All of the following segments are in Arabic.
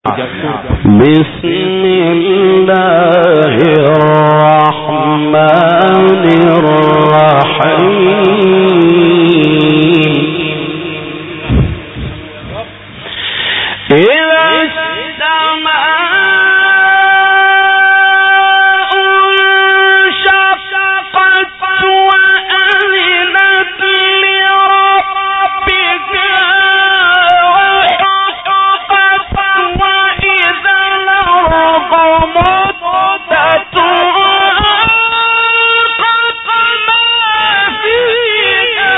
بسم الله الرحمن الرحيم. إذا السماء انشقت وأذنت لربها وحقت وإذا الأرض مدت وألقت ما فيها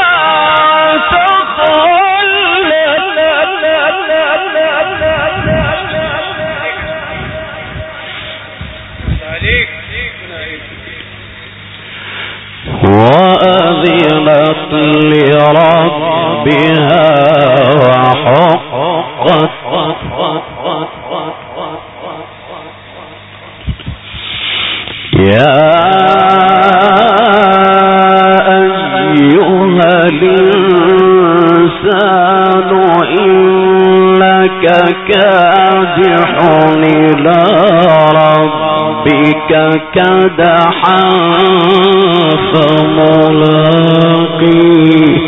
وأذنت لربها وحقت يا أيها الإنسان إنك كادح إلى ربك كدحا فملاقيه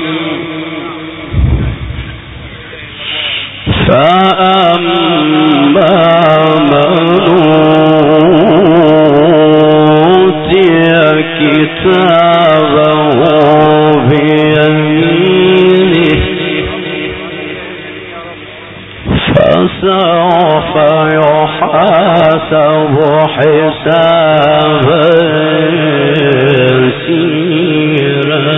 فأما من أوتي كتابه بيمينه فسوف يحاسب حسابا يسيرا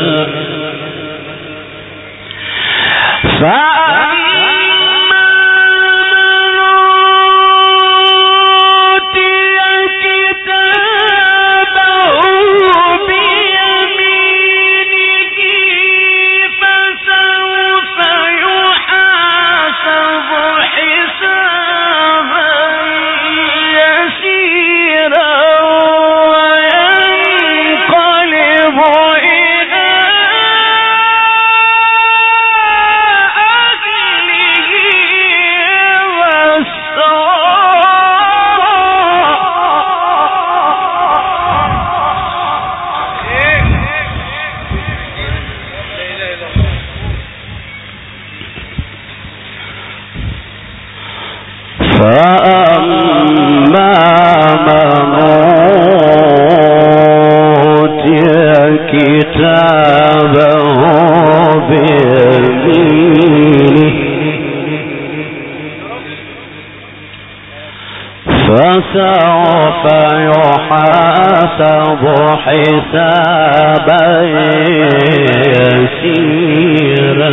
فسوف يحاسب حسابا يسيرا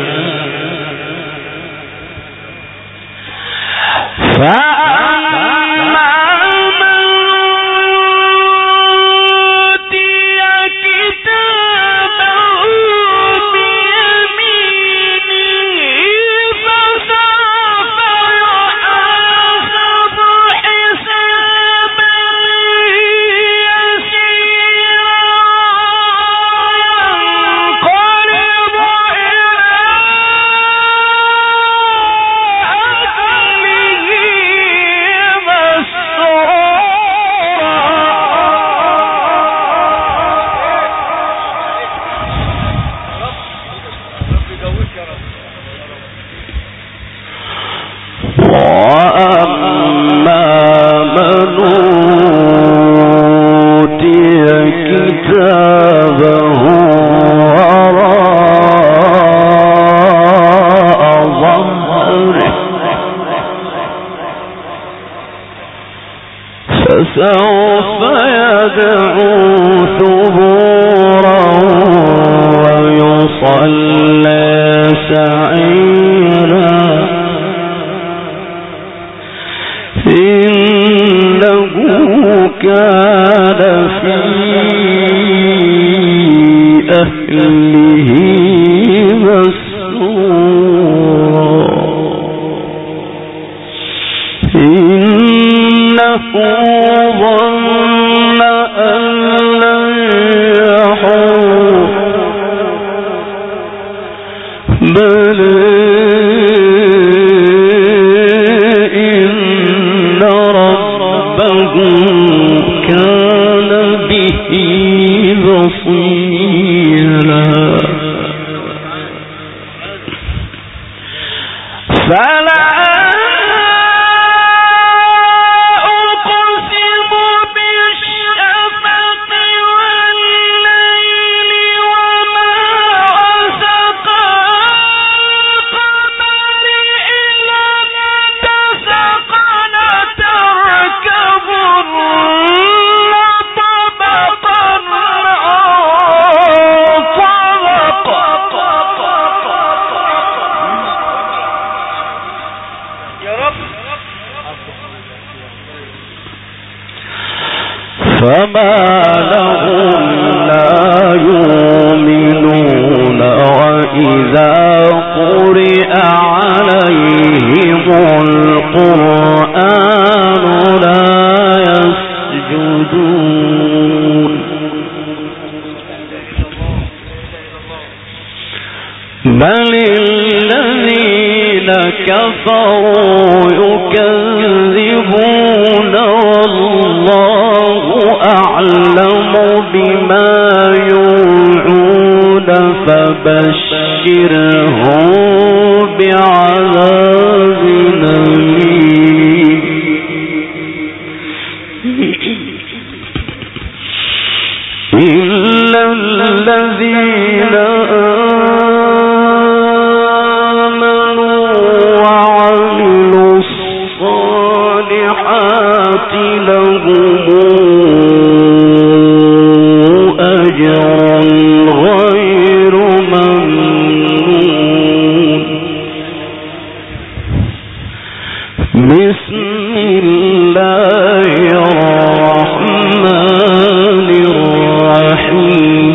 فسوف يدعو ثبورا ويصلى سعيرا إنه كان في أهله مسرورا إنه ظن أن لن يحور بل بصيرا فلا فما لهم لا يؤمنون وإذا قرئ عليهم القرآن لا يسجدون بل الذين كفروا يكذبون والله أعلم بما يوعون فبشرهم بعذاب أليم إلا الذين آمنوا وعملوا الصالحات لهم أجر غير ممنون بسم الله الرحمن الرحيم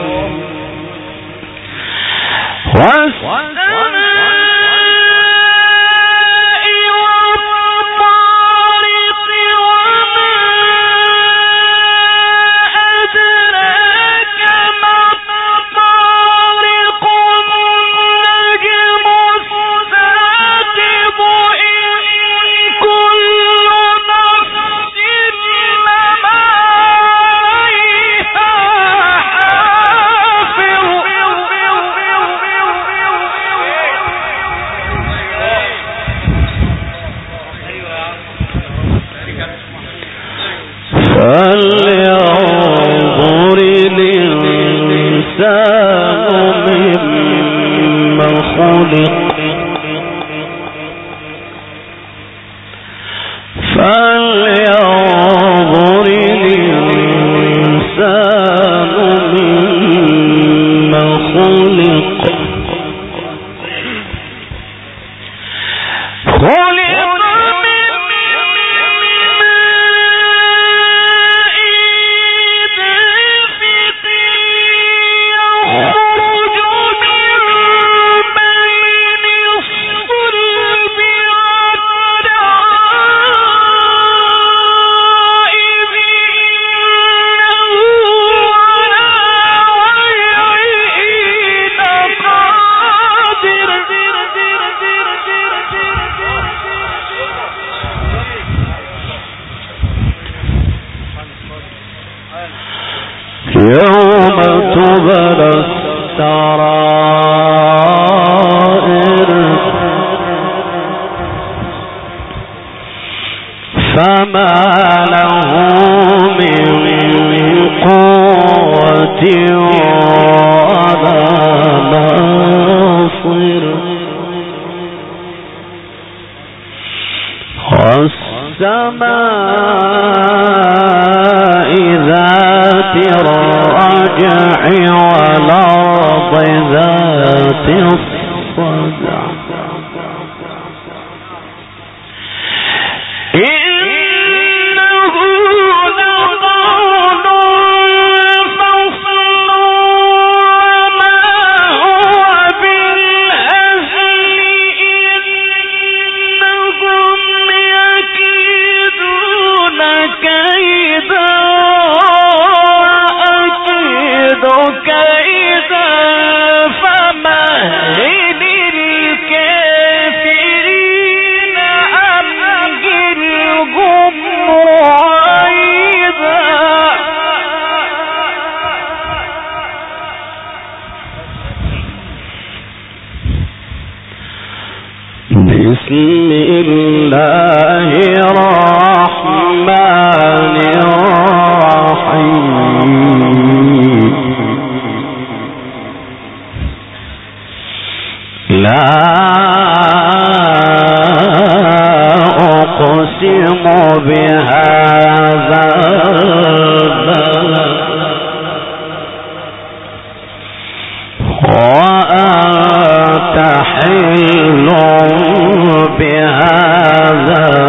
فلينظر الإنسان مما خلق فلينظر الإنسان مما خلق يوم تبلى السرائر فما له من قوة ولا ناصر والسماء ذات الرجع والأرض ذات الصدع كيدا فمهل الله الرحمن الرحيم لا أقسم بهذا البلد وأنت حل بهذا